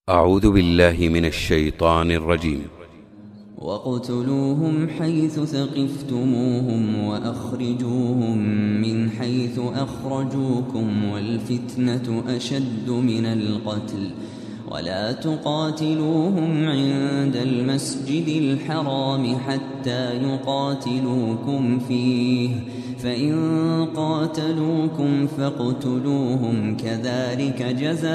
أعوذ بالله من الشيطان الرجيم. واقتلوهم حيث ثقفتموهم وأخرجوهم من حيث أخرجوكم والفتنة أشد من القتل ولا تقاتلوهم عند المسجد الحرام حتى يقاتلوكم فيه فإن قاتلوكم فاقتلوهم كذلك جزاء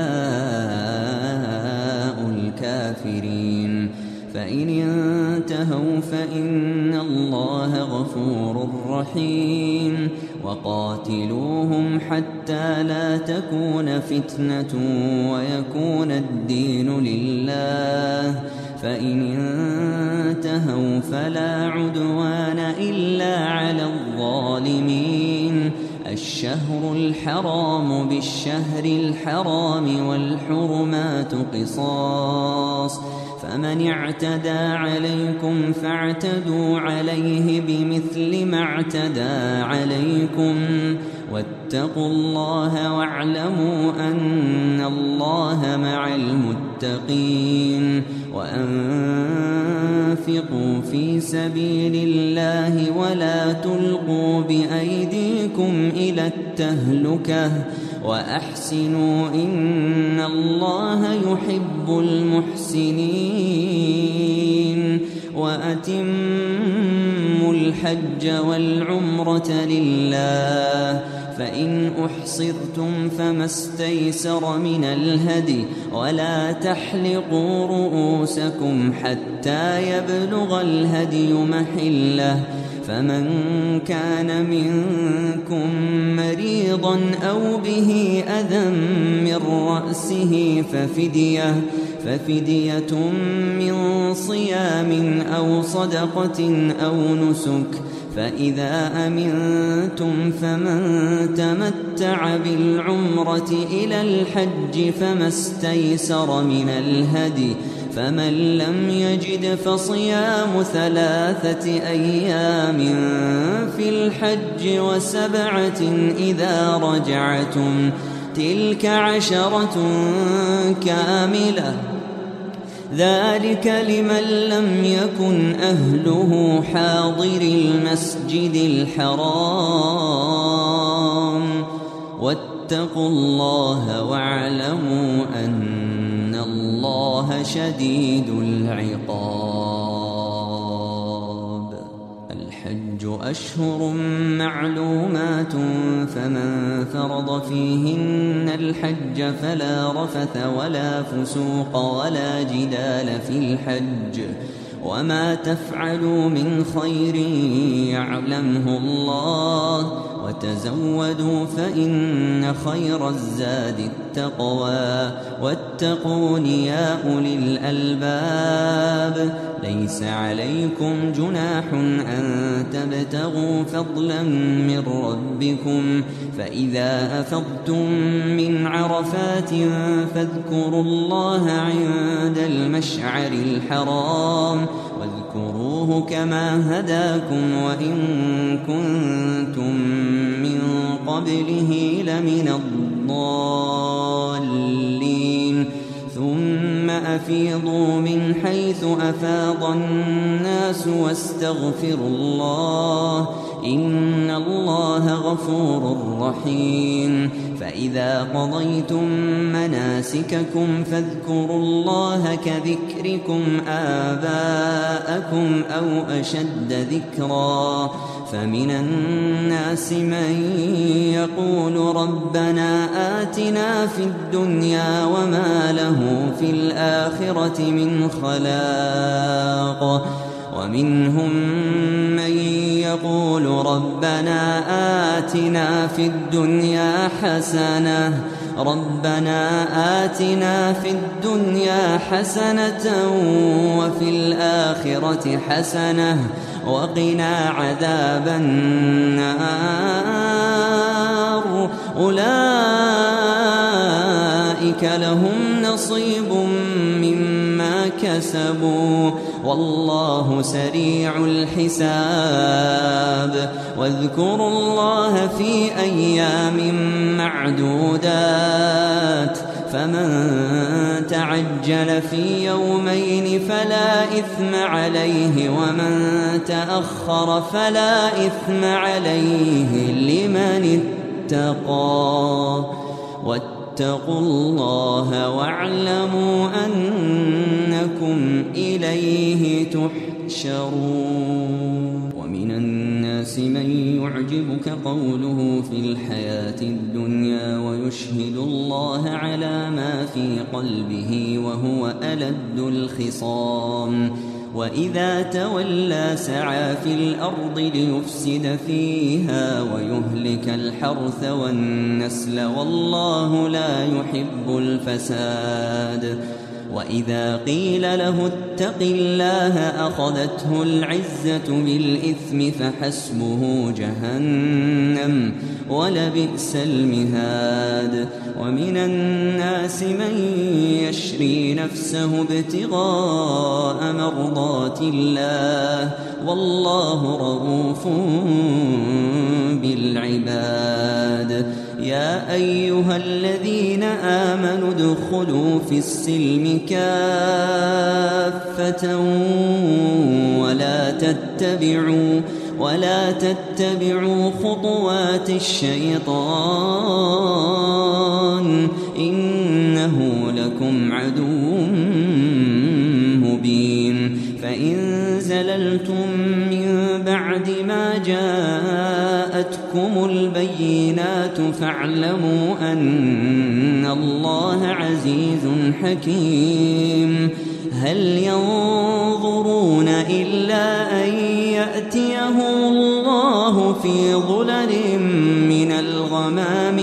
الكافرين فإن انتهوا فإن الله غفور رحيم وقاتلوهم حتى لا تكون فتنة ويكون الدين لله فإن انتهوا فلا عدوان إلا على الظالمين الشهر الحرام بالشهر الحرام والحرمات قصاص فمن اعتدى عليكم فاعتدوا عليه بمثل ما اعتدى عليكم واتقوا الله واعلموا أن الله مع المتقين وأنفقوا في سبيل الله ولا تلقوا بأيديكم إلى التهلكة وأحسنوا إن الله يحب المحسنين وأتموا الحج والعمرة لله فإن أحصرتم فما استيسر من الهدي ولا تحلقوا رؤوسكم حتى يبلغ الهدي محله فمن كان منكم مريضا أو به أذى من رأسه ففدية من صيام أو صدقة أو نسك فإذا أمنتم فمن تمتع بالعمرة إلى الحج فما استيسر من الهدي فمن لم يجد فصيام 3 أيام في الحج و7 إذا رجعتم تلك 10 كاملة ذلك لمن لم يكن أهله حاضر المسجد الحرام واتقوا الله واعلموا أن الله شديد العقاب الحج أشهر معلومات فمن فرض فيهن الحج فلا رفث ولا فسوق ولا جدال في الحج وما تفعلوا من خير يعلمه الله وتزودوا فإن خير الزاد التقوى واتقون يا أولي الألباب ليس عليكم جناح أن تبتغوا فضلا من ربكم فإذا أفضتم من عرفات فاذكروا الله عند المشعر الحرام واذكروه كما هداكم وإن كنتم من قبله لمن الضالين ثم أفيضوا من حيث أفاض الناس واستغفروا الله إن الله غفور رحيم فإذا قضيتم مناسككم فاذكروا الله كذكركم آباءكم أو أشد ذكرا فمن الناس من يقول ربنا آتنا في الدنيا وما له في الآخرة من خلاق ومنهم من يقول ربنا آتنا في الدنيا حسنة وفي الآخرة حسنة وقنا عذاب النار أولئك لهم نصيب مما كسبوا والله سريع الحساب واذكروا الله في أيام معدودات فمن تعجل في يومين فلا إثم عليه ومن تأخر فلا إثم عليه لمن اتقى واتقوا الله واعلموا أنكم إليه تحشرون. ومن الناس من يعجبك قوله في الحياة الدنيا ويشهد الله على ما في قلبه وهو ألد الخصام وإذا تولى سعى في الأرض ليفسد فيها ويهلك الحرث والنسل والله لا يحب الفساد. وإذا قيل له اتق الله أخذته العزة بالإثم فحسبه جهنم ولبئس المهاد. ومن الناس من يشري نفسه ابتغاء مرضات الله والله رؤوف بالعباد. يا أيها الذين آمنوا ادخلوا في السلم كافة ولا تتبعوا خطوات الشيطان إنه لكم عدو مبين. فإن زللتم من بعد ما جاءتكم البينات فاعلموا أن الله عزيز حكيم. هل ينظرون إلا أن يأتيهم الله في ظلل من الغمام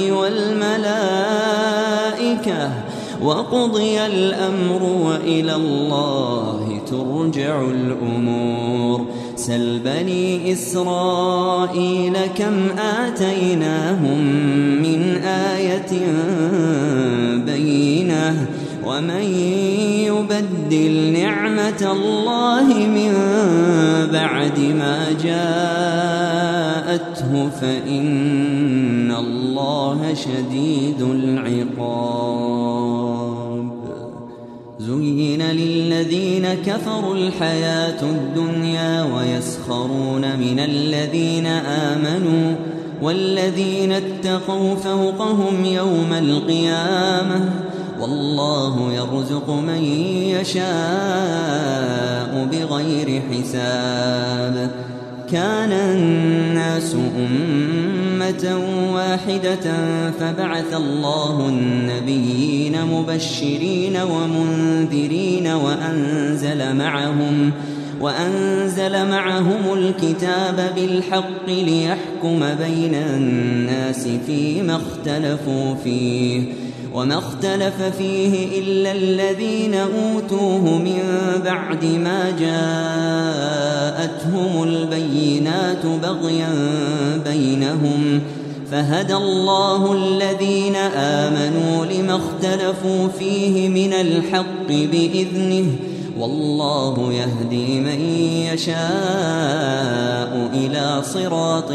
والملائكة وقضي الأمر وإلى الله ترجع الأمور. سل بني إسرائيل كم آتيناهم من آية بينة ومن يبدل نعمة الله من بعد ما جاءته فإن الله شديد العقاب. زين للذين كفروا الحياة الدنيا ويسخرون من الذين آمنوا والذين اتقوا فوقهم يوم القيامة والله يرزق من يشاء بغير حساب. كان الناس أمة واحدة فبعث الله النبيين مبشرين ومنذرين وأنزل معهم الكتاب بالحق ليحكم بين الناس فيما اختلفوا فيه وما اختلف فيه إلا الذين أوتوه من بعد ما جاءتهم البينات بغيا بينهم فهدى الله الذين آمنوا لما اختلفوا فيه من الحق بإذنه والله يهدي من يشاء إلى صراط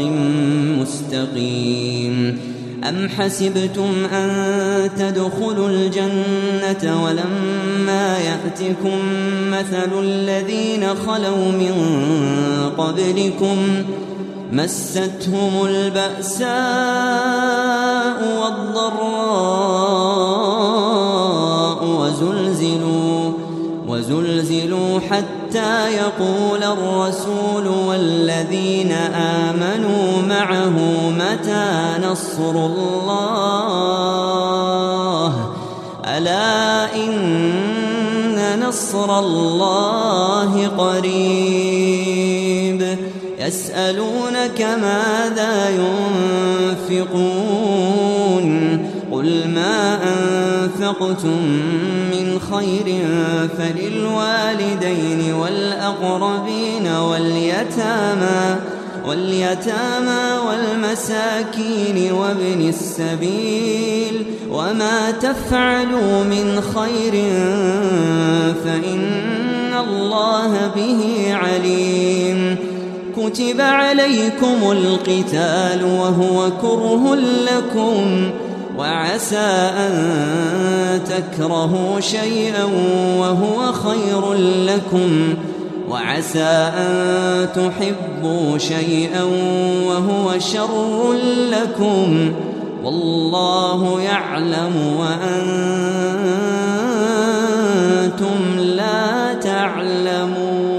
مستقيم. أم حسبتم أن تدخلوا الجنة ولما يأتكم مثل الذين خلوا من قبلكم مستهم البأساء والضراء وزلزلوا حتى يقول الرسول والذين آمنوا معه متى نصر الله ألا إن نصر الله قريب. يسألونك ماذا ينفقون قل ما أنفقتم من خير فللوالدين والأقربين واليتامى والمساكين وابن السبيل وما تفعلوا من خير فإن الله به عليم. كتب عليكم القتال وهو كره لكم وعسى أن تكرهوا شيئا وهو خير لكم، وعسى أن تحبوا شيئا وهو شر لكم، والله يعلم وأنتم لا تعلمون.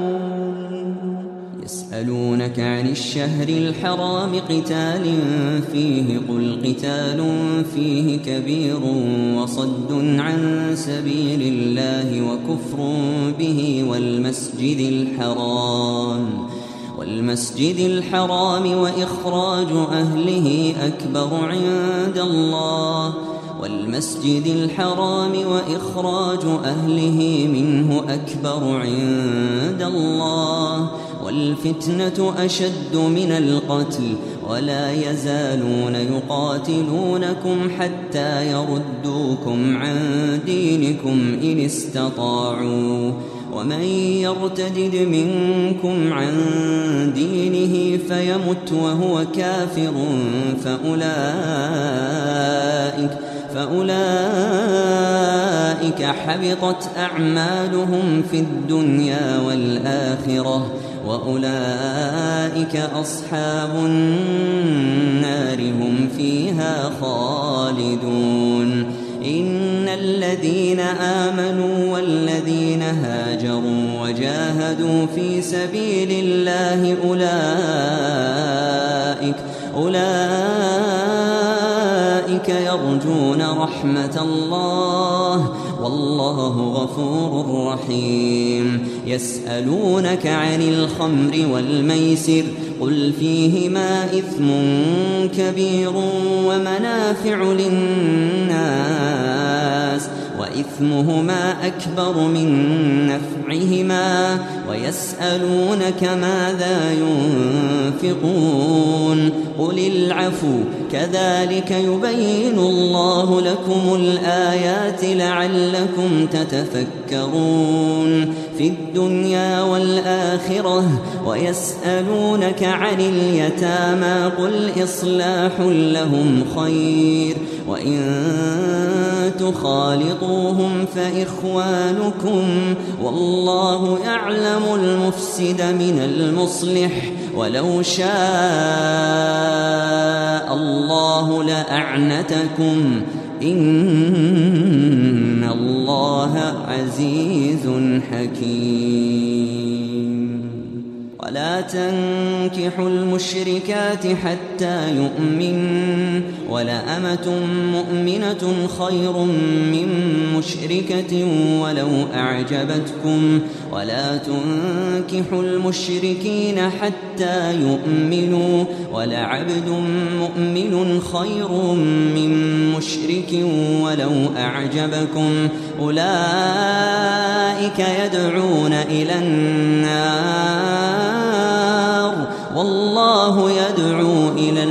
يسألونك عن الشهر الحرام قتال فيه، قل قتال فيه كبير وصد عن سبيل الله وكفر به والمسجد الحرام وإخراج أهله أكبر عند الله، والمسجد الحرام وإخراج أهله منه أكبر عند الله، والفتنة أشد من القتل، ولا يزالون يقاتلونكم حتى يردوكم عن دينكم إن استطاعوا، ومن يرتدد منكم عن دينه فيمت وهو كافر فأولئك حبطت أعمالهم في الدنيا والآخرة، وأولئك أصحاب النار هم فيها خالدون. إن الذين آمنوا والذين هاجروا وجاهدوا في سبيل الله أولئك يرجون رحمة الله، والله غفور رحيم. يسألونك عن الخمر والميسر، قل فيهما إثم كبير ومنافع للناس، وإثمهما أكبر من نفعهما، ويسألونك ماذا ينفقون، قل العفو، كذلك يبين الله لكم الآيات لعلكم تتفكرون في الدنيا والآخرة. ويسألونك عن اليتامى، قل إصلاح لهم خير، وإن تخالطوهم فإخوانكم، والله يعلم المفسد من المصلح، ولو شاء الله لأعنتكم، إن الله عزيز حكيم. ولا تنكحوا المشركات حتى يؤمنوا، ولأمة مؤمنة خير من مشركة ولو أعجبتكم، ولا تنكحوا المشركين حتى يؤمنوا، ولعبد مؤمن خير من مشرك ولو أعجبكم، أولئك يدعون إلى النار، والله يدعو إلى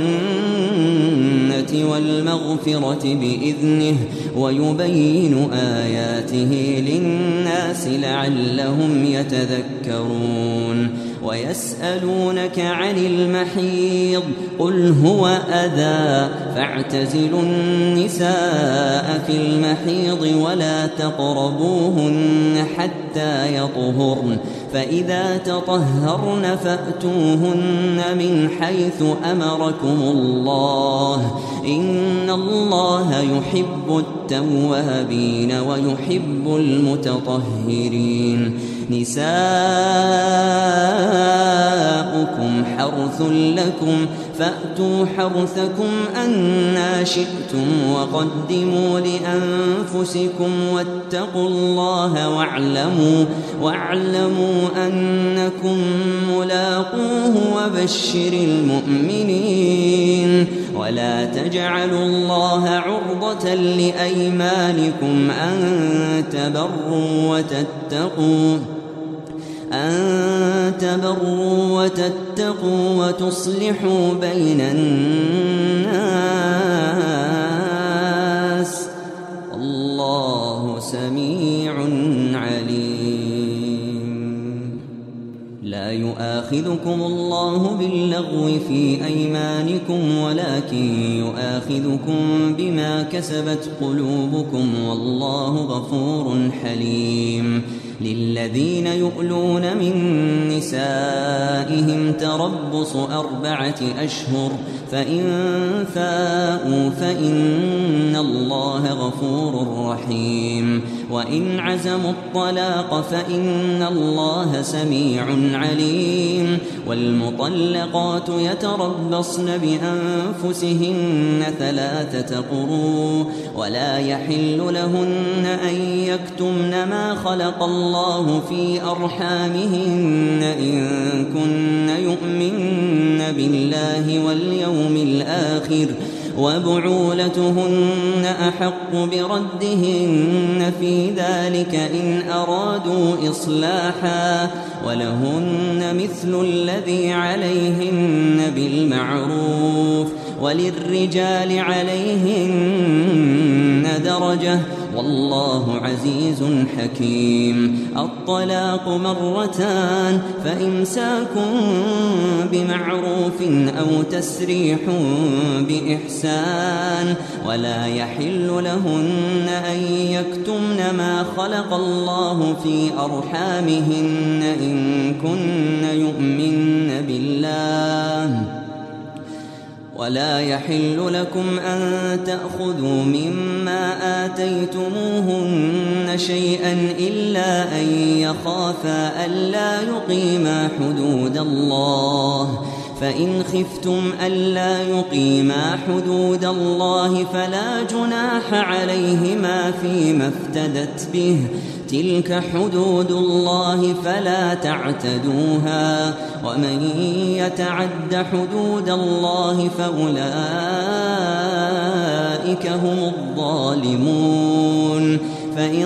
الجنة والمغفرة بإذنه، ويبين آياته للناس لعلهم يتذكرون. ويسألونك عن المحيض، قل هو أذى، فاعتزلوا النساء في المحيض ولا تقربوهن حتى يطهرن، فإذا تطهرن فأتوهن من حيث أمركم الله، إن الله يحب التوابين ويحب المتطهرين. نساؤكم حرث لكم فأتوا حرثكم أنى شئتم، وقدموا لأنفسكم واتقوا الله واعلموا أنكم ملاقوه، وبشر المؤمنين. ولا تجعلوا الله عرضة لأيمانكم أن تبروا وتتقوا وتصلحوا بين الناس، الله سميع عليم. لا يؤاخذكم الله باللغو في أيمانكم ولكن يؤاخذكم بما كسبت قلوبكم والله غفور حليم. للذين يؤلون من نسائهم تربص 4 أشهر فإن فاءوا فإن الله غفور رحيم. وإن عزموا الطلاق فإن الله سميع عليم. والمطلقات يتربصن بأنفسهن 3 قروء ولا يحل لهن أن يكتمن ما خلق الله في أرحامهن إن كن يؤمن بالله واليوم الآخر وبعولتهن أحق بردهن في ذلك إن أرادوا إصلاحا ولهن مثل الذي عليهن بالمعروف وللرجال عليهن درجة والله عزيز حكيم. الطلاق 2 فإمساك بمعروف أو تسريح بإحسان ولا يحل لهن أن يكتمن ما خلق الله في أرحامهن إن كن يؤمن بالله ولا يحل لكم أن تأخذوا مما آتيتموهن شيئا إلا أن يخافا ألا يقيما حدود الله فإن خفتم ألا يقيما حدود الله فلا جناح عليهما فيما افتدت به تلك حدود الله فلا تعتدوها ومن يتعد حدود الله فأولئك هم الظالمون. فإن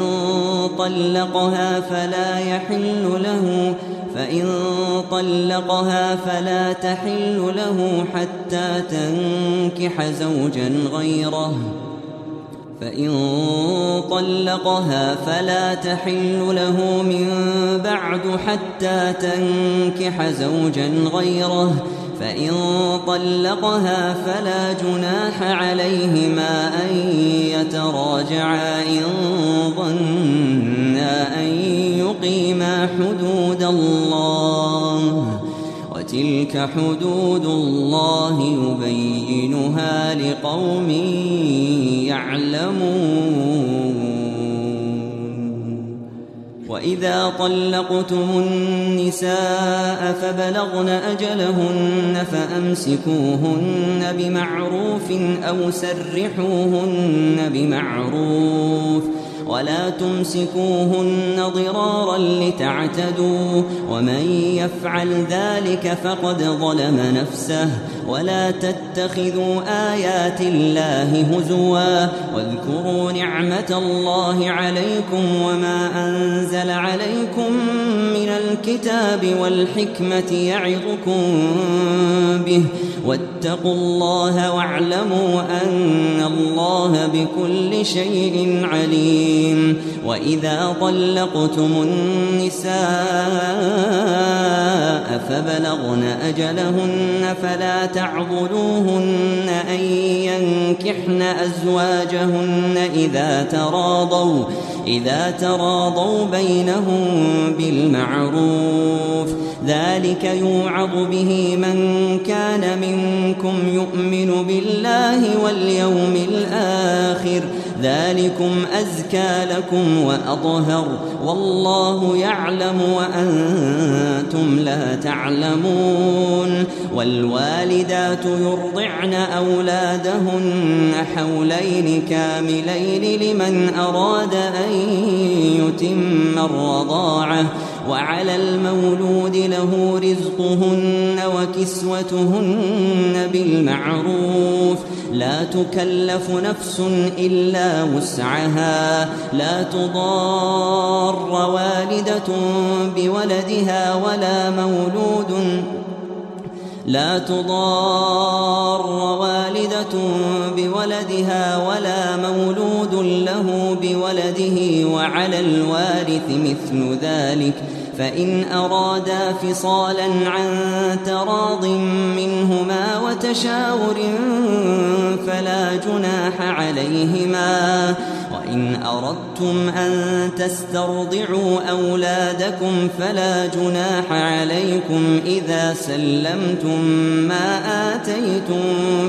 طلقها فلا تحل له حتى تنكح زوجا غيره فإن طلقها فلا تحل له من بعد حتى تنكح زوجا غيره فإن طلقها فلا جناح عليهما أن يتراجعا إن ظنا أن يقيما حدود الله وتلك حدود الله يبينها لقوم يعلمون. وإذا طلقتم النساء فبلغن أجلهن فأمسكوهن بمعروف أو سرحوهن بمعروف ولا تمسكوهن ضرارا لتعتدوا ومن يفعل ذلك فقد ظلم نفسه. ولا تتخذوا آيات الله هزوا واذكروا نعمة الله عليكم وما أنزل عليكم من الكتاب والحكمة يعظكم به واتقوا الله واعلموا أن الله بكل شيء عليم. وإذا طلقتم النساء فبلغن أجلهن فلا تعضلوهن أن ينكحن أزواجهن إذا تراضوا بينهم بالمعروف ذلك يوعظ به من كان منكم يؤمن بالله واليوم الآخر ذلكم أزكى لكم وأطهر والله يعلم وأنتم لا تعلمون. والوالدات يرضعن أولادهن حولين كاملين لمن أراد أن يتم الرضاعة وعلى المولود له رزقهن وكسوتهن بالمعروف لا تكلف نفس إلا وسعها لا تضار والدة بولدها لا تضار والدة بولدها ولا مولود له بولده وعلى الوارث مثل ذلك فإن أرادا فصالا عن تراض منهما وتشاور فلا جناح عليهما وإن أردتم أن تسترضعوا أولادكم فلا جناح عليكم إذا سلمتم ما آتيتم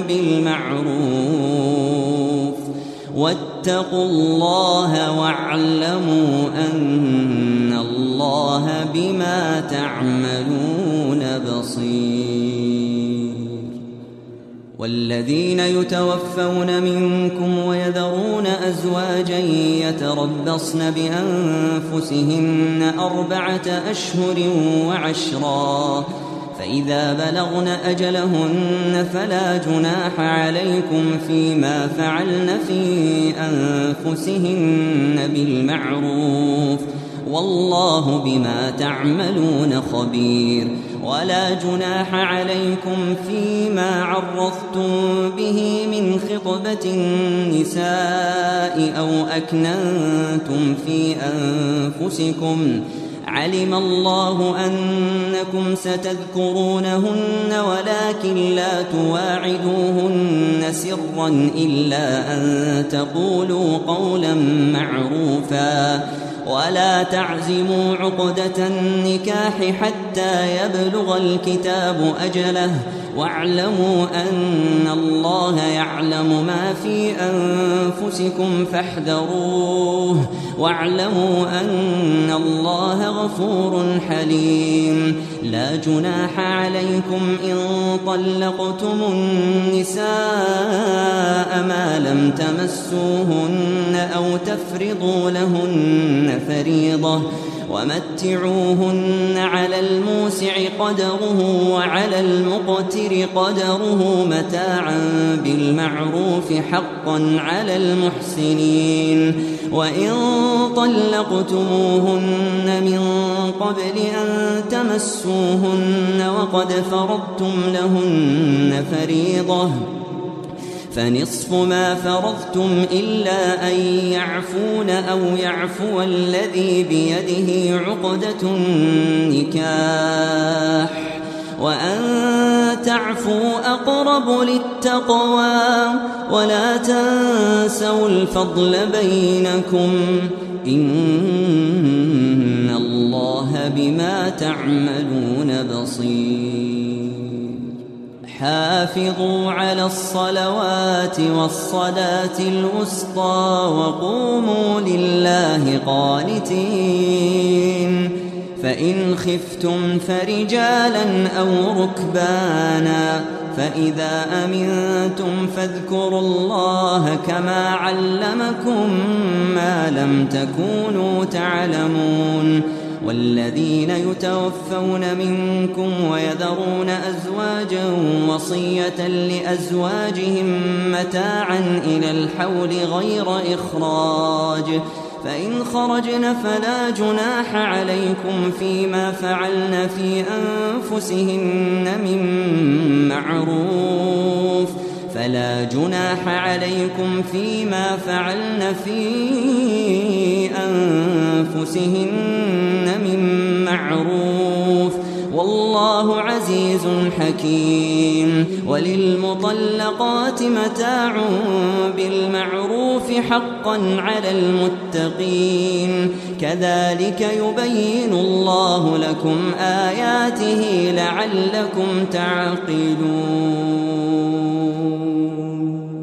بالمعروف واتقوا الله واعلموا أن الله بما تعملون بصير. والذين يتوفون منكم ويذرون أزواجا يتربصن بأنفسهن 4 أشهر وعشرا فإذا بلغن أجلهن فلا جناح عليكم فيما فعلن في أنفسهن بالمعروف والله بما تعملون خبير. ولا جناح عليكم فيما عرضتم به من خطبة النساء أو أكننتم في أنفسكم علم الله أنكم ستذكرونهن ولكن لا تواعدوهن سرا إلا أن تقولوا قولا معروفا ولا تعزموا عقدة النكاح حتى يبلغ الكتاب أجله واعلموا أن الله يعلم ما في أنفسكم فاحذروه واعلموا أن الله غفور حليم. لا جناح عليكم إن طلقتم النساء ما لم تمسوهن أو تفرضوا لهن فريضة ومتعوهن على الموسع قدره وعلى المقتر قدره متاعا بالمعروف حقا على المحسنين. وإن طلقتموهن من قبل أن تمسوهن وقد فرضتم لهن فريضة فنصف ما فرضتم إلا أن يعفون أو يعفو الذي بيده عقدة النكاح وأن تعفوا أقرب للتقوى ولا تنسوا الفضل بينكم إن الله بما تعملون بصير. حافظوا على الصلوات والصلاة الوسطى وقوموا لله قانتين. فإن خفتم فرجالا أو ركبانا فإذا أمنتم فاذكروا الله كما علمكم ما لم تكونوا تعلمون. والذين يتوفون منكم ويذرون أزواجا وصية لأزواجهم متاعا إلى الحول غير إخراج فإن خرجن فلا جناح عليكم فيما فعلن في أنفسهن من معروف فلا جناح عليكم فيما فعلن في أنفسهن من معروف والله عزيز حكيم. وللمطلقات متاع بالمعروف حقا على المتقين كذلك يبين الله لكم آياته لعلكم تعقلون.